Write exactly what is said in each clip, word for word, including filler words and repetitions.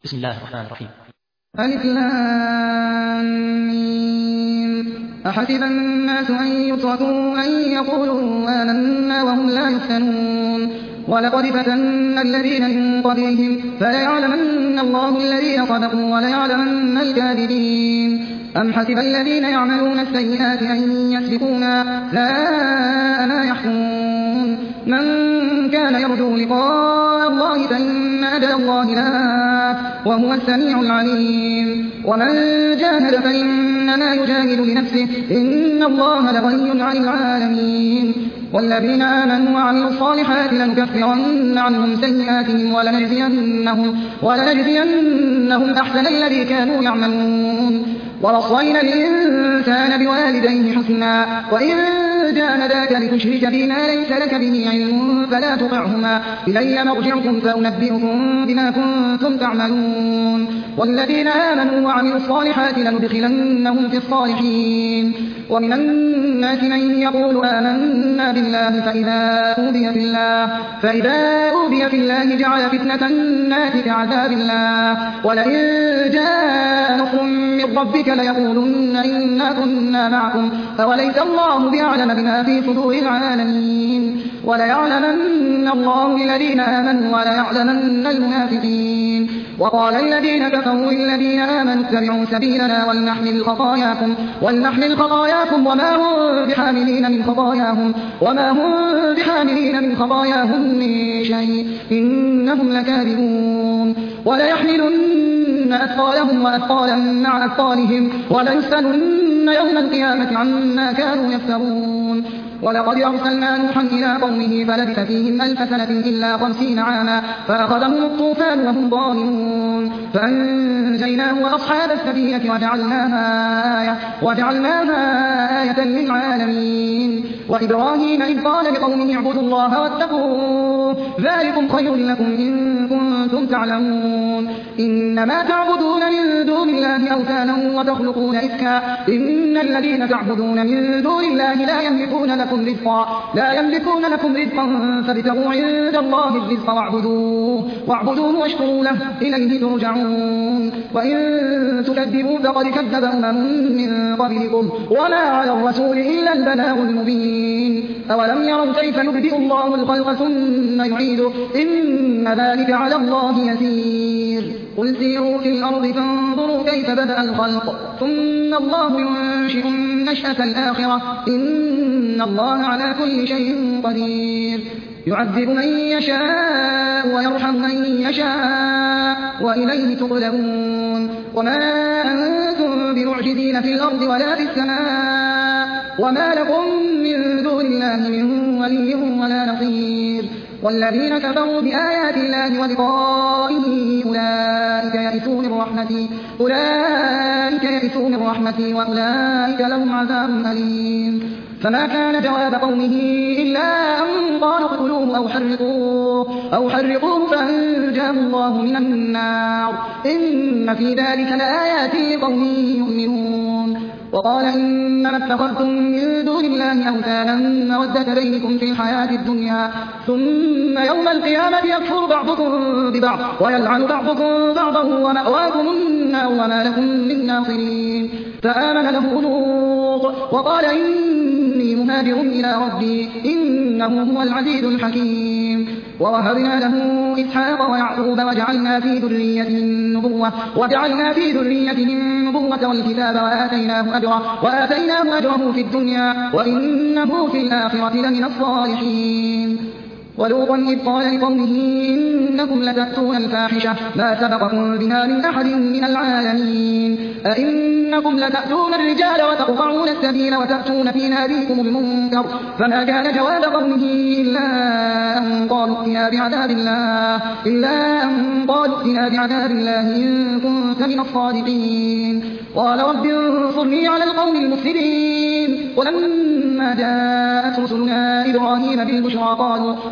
بسم الله الرحمن الرحيم. ألف لام ميم. أحسب الناس أن يتركوا أن يقولوا آمنا وهم لا يفتنون ولقد فتنا الذين من قبلهم فليعلمن الله الذين صدقوا وليعلمن الكاذبين. أم حسب الذين يعملون السيئات أن يسبقونا ساء ما يحكمون. من كان يرجو لقاء الله فإن أجل الله لآت وهو السميع العليم. ومن جاهد فإنما يجاهد لنفسه إن الله لغني عن العالمين. والذين آمنوا وعملوا الصالحات لنكفرن عنهم سيئاتهم ولنجزينهم, ولنجزينهم أحسن الذي كانوا يعملون. ووصينا الإنسان بوالديه حسنا وإن جاهداك لتشرك بما ليس لك به علم فلا تطعهما إلي مرجعكم فأنبئكم بما كنتم تعملون. والذين آمنوا وعملوا الصالحات لندخلنهم في الصالحين. ومن الناس من يقول آمنا بالله فإذا أوذي في الله, فإذا أوذي في الله جعل فتنة الناس كعذاب الله ولئن جاء نصر من ربك ليقولن إنا كنا معكم أوليس الله بأعلم بما في صدور العالمين. وليعلمن الله الذين آمنوا وليعلمن المنافقين. وقال الذين كفروا للذين آمنوا اتبعوا سبيلنا ولنحمل خطاياكم, ولنحمل خطاياكم وما هم بحاملين من خطاياهم وما هم بحاملين من خطاياهم من شيء إنهم لكاذبون. وليحملن أثقالهم وأثقالا مع أثقالهم وليسألن يوم القيامة عما كانوا يفترون. ولقد أرسلنا نوحا إلى قومه فلبث فيهم ألف سنة إلا خمسين عاما فأخذهم الطوفان وهم ظالمون فأنجيناه وأصحاب السفينة وجعلناها آية, وجعلناها آية للعالمين. وإبراهيم إذ قال لقومه اعبدوا الله واتقوه ذلكم خير لكم إن كنتم تعلمون. إنما تعبدون من دون الله أوثانا وتخلقون إفكا إن الذين تعبدون من دون الله لا يملكون لكم رزقا لا يملكون لكم رزقا فابتغوا عند الله الرزق واعبدوه, واعبدوه واشكروا له إليه ترجعون. وإن تكذبوا فقد كذب أمم من قبلكم وما على الرسول إلا البلاغ المبين. أولم يروا كيف يبدئ الله الخلق ثم يعيده إن ذلك على الله يسير. قل سيروا في الأرض فانظروا كيف بدأ الخلق ثم الله ينشئ النشأة الآخرة إن الله على كل شيء قدير. يعذب من يشاء ويرحم من يشاء وإليه تقلبون. وما أنتم بمعجزين في الأرض ولا في السماء وما لكم من دون الله من ولي ولا نصير. والذين كفروا بآيات الله ولقائه أولئك يئسوا من رحمتي أولئك يئسوا من رحمتي وأولئك لهم عذاب أليم. فما كان جواب قومه إلا أن قالوا اقتلوه أو حرقوه, أو حرقوه فأنجاه الله من النار إن في ذلك لآيات لقوم يؤمنون. وقال إنما اتخذتم من دون الله أوثانا مودة بينكم في الحياة الدنيا ثم يوم القيامة يكفر بعضكم ببعض ويلعن بعضكم بعضا ومأواكم النار وما لكم من ناصرين. فآمن له لوط وقال إني مهاجر إلى ربي إنه هو العزيز الحكيم. ووهبنا له إسحاق ويعقوب وجعلنا في ذريته النبوة وجعلنا في ذريته النبوة والكتاب وآتيناه أجره, وآتيناه أجره في الدنيا وإنه في الآخرة لمن الصالحين. ولوطا إذ قال لقومه إنكم لتأتون الفاحشة ما سبقكم بها من أحد من العالمين أئنكم لتأتون الرجال وتقطعون السبيل وتأتون في ناديكم المنكر. فما كان جواب قومه إلا أن قالوا ائتنا بعذاب الله إلا أن قالوا ائتنا بعذاب الله إن كنت من الصادقين. قال رب انصرني على القوم المفسدين. ولما جاءت رسلنا إبراهيم بالبشرى قالوا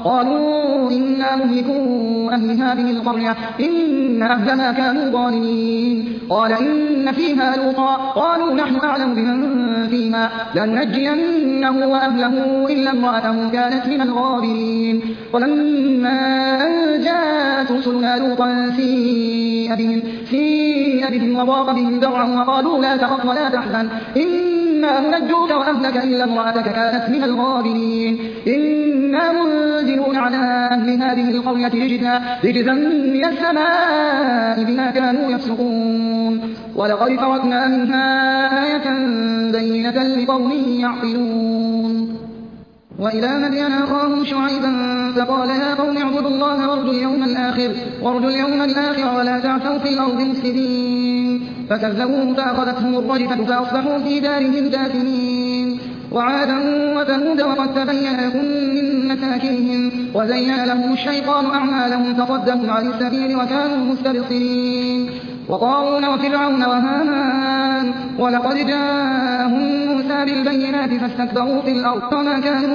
قالوا إنا مهلكو أهل هذه القرية إن أهلها كانوا ظالمين قال إن فيها لوطا قالوا نحن أعلم بمن فيها لننجينه وأهله إلا امرأته كانت من الغابرين ولما أن جاءت رسلنا لوطا سيء بهم سيء بهم وضاق بهم ذرعا وقالوا لا تخف ولا تحزن إنا منجوك وأهلك إلا امرأتك كانت من الغابرين إنا منزلون على أهل هذه القرية رجزا رجزا من السماء بما كانوا يفسقون ولقد تركنا منها آية بينة لقوم يعقلون وإلى مدين أخاهم شعيبا فقال يا قوم اعبدوا الله وارجوا اليوم الآخر وارجوا اليوم الآخر ولا تعثوا في الأرض مفسدين فكذبوه فأخذتهم الرجفة فأصبحوا في دارهم جاثمين وعادا وثمود وقد تبين لكم من مساكنهم وزين لهم الشيطان أعمالهم فصدهم عن السبيل وكانوا مستبصرين وقارون وفرعون وهامان ولقد جاءهم موسى بالبينات فاستكبروا في الأرض وما كانوا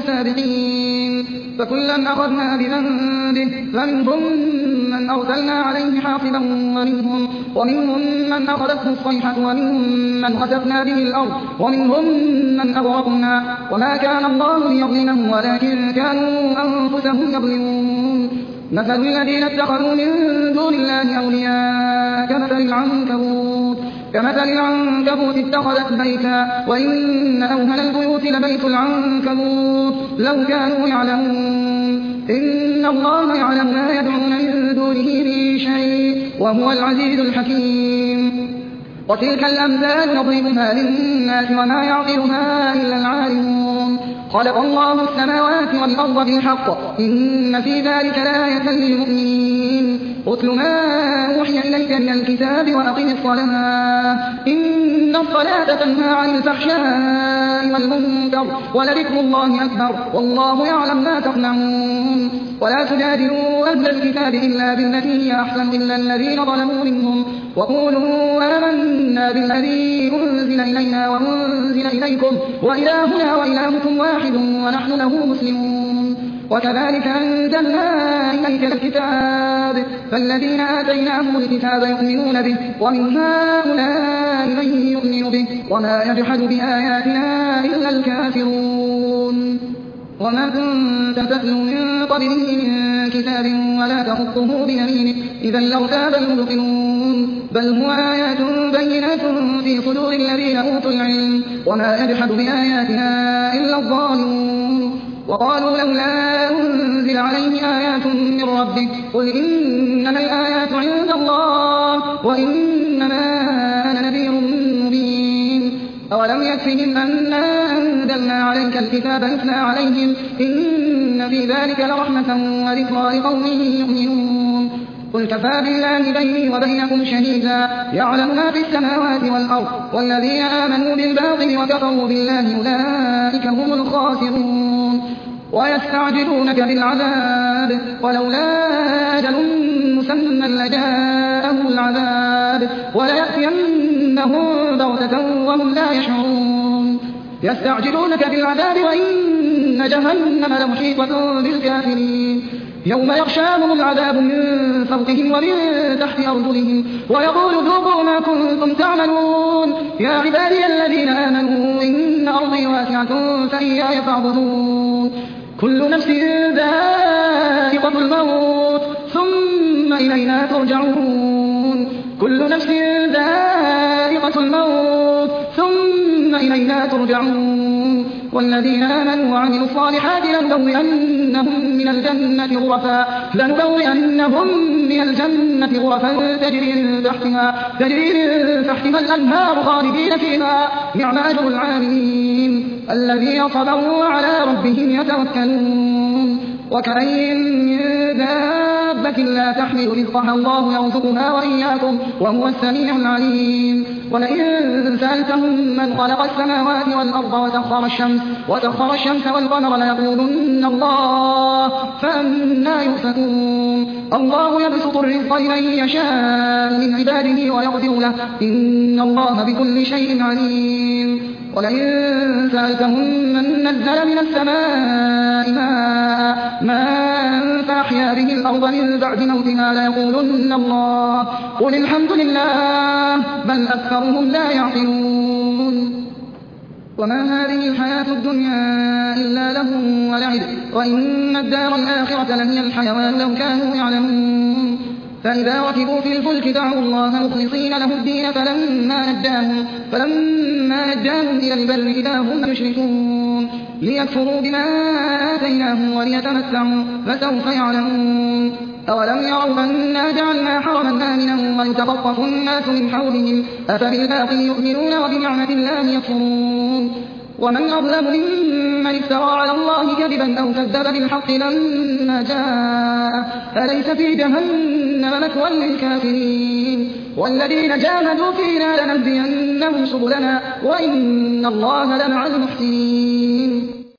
سابقين فكلا أخذنا بذنبه فمنهم من أرسلنا عليه حاصبا ومنهم, ومنهم من أخذته الصيحة ومنهم من خسفنا به الأرض ومنهم من أغرقنا وما كان الله ليظلمهم ولكن كانوا أنفسهم يظلمون مثل الذين اتخذوا من دون الله أولياء كمثل العنكبوت كمثل العنكبوت اتخذت بيتا وإن أوهن البيوت لبيت العنكبوت لو كانوا يعلمون إن الله يعلم ما يدعون من دونه من شيء وهو العزيز الحكيم وتلك الأمثال نضربها للناس وما يعقلها إلا العالمون خلق الله السماوات والأرض بالحق إن في ذلك لآية للمؤمنين اتل ما أوحي إليك من الكتاب وأقم الصلاة إن الصلاة تنهى عن الفحشاء والمنكر ولذكر الله أكبر والله يعلم ما تصنعون ولا تجادلوا أهل الكتاب إلا بالتي هي أحسن إلا الذين ظلموا منهم وقولوا آمنا بالذي أنزل إلينا وأنزل إليكم وإلهنا وإلهكم واحد ونحن له مسلمون وكذلك أنزلنا إليك الكتاب فالذين آتيناهم الكتاب يؤمنون به ومن هؤلاء من يؤمن به وما يجحد بآياتنا إلا الكافرون وما كنت تتلو من قبله من كتاب ولا تخطه بيمينك إذا لارتاب المبطلون بل هو آيات بينات في صدور الذين أوتوا العلم وما يجحد بآياتنا إلا الظالمون وقالوا لولا أنزل عليه آيات من ربك قل إنما الآيات عند الله وإنما أنا نذير مبين أولم يكفهم أنا أنزلنا عليك الكتاب يتلى عليهم إن في ذلك لرحمة وذكرى لقوم يؤمنون قل كفى بالله بيني وبينكم شهيدا يعلم ما في السماوات والأرض والذين آمنوا بالباطل وكفروا بالله أولئك هم الخاسرون ويستعجلونك بالعذاب ولولا أجل مسمى لجاءهم العذاب وليأتينهم بغتة وهم لا يشعرون يستعجلونك بالعذاب وإن جهنم لمحيطة بالكافرين يوم يغشاهم العذاب من فوقهم ومن تحت أرجلهم ويقول ذوقوا ما كنتم تعملون يا عبادي الذين آمنوا إن أرضي واسعة فإياي فاعبدون كل نفس ذائقة الموت ثم إلينا ترجعون كل نفس ذائقة الموت ثم إلينا ترجعون والذين آمنوا وعملوا الصالحات لنبوئنهم من الجنة غرفا لنبوئنهم من الجنة غرفا تجري من تحتها تجري من تحتها الأنهار خالدين فيها نعم أجر العاملين الذين صبروا على ربهم يتوكلون وكأين من دابة لا تحمل رزقها الله يرزقها وإياكم وهو السميع العليم ولئن سألتهم من خلق السماوات والأرض وسخر الشمس وسخر الشمس والقمر ليقولن الله فأنى يؤفكون الله يبسط الرزق لمن يشاء من عباده ويقدر له إن الله بكل شيء عليم ولئن سألتهم من نزل من السماء ماء ماء فأحيا به الأرض من بعد موتها ليقولن الله قل الحمد لله بل أكثرهم لا يعقلون وما هذه الحياة الدنيا إلا لهو ولعب وإن الدار الآخرة لهي الحيوان لو كانوا يعلمون فإذا ركبوا في الفلك دعوا الله مخلصين له الدين فلما نجاهم, فلما نجاهم إلى البر إذا هم يشركون ليكفروا بما آتيناهم وليتمتعوا فسوف يعلمون أولم يروا أنا جعلنا حرما آمنا ويتخطف الناس من حولهم أفبالباطل يؤمنون وبنعمة الله يكفرون ومن أظلم ممن افترى على الله كذبا أو كذب بالحق لما جاء أليس في جهنم مثوى للكافرين والذين جاهدوا فينا لنهدينهم سبلنا وإن الله لمع المحسنين